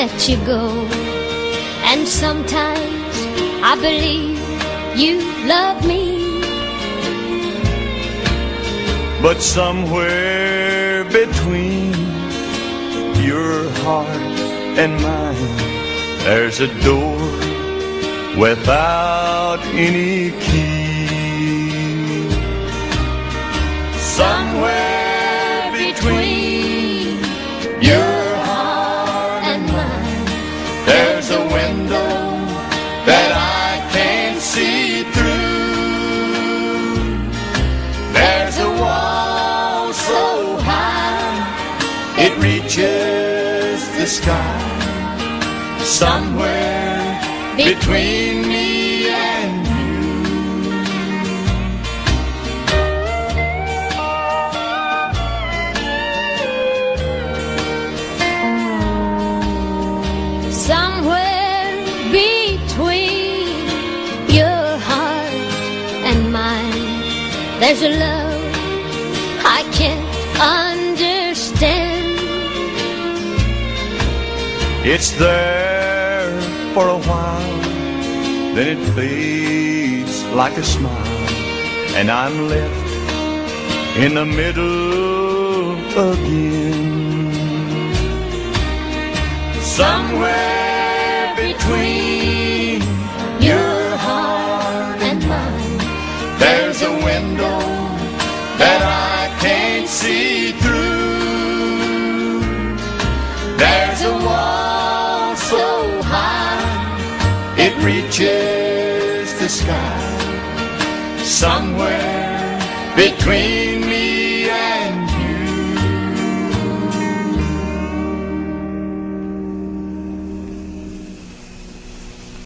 let you go. And sometimes I believe you love me, but somewhere between your heart and mine, there's a door without any key. Somewhere between your heart and mine, there's a window that I can't see through. There's a wall so high it reaches the sky. Somewhere between me and you. Somewhere between your heart and mine, there's a love I can't understand. It's there for a while, then it fades like a smile, and I'm left in the middle again. Somewhere between your heart and mine, there's a window that I can't see through. There's a wall so high it reaches the sky. Somewhere between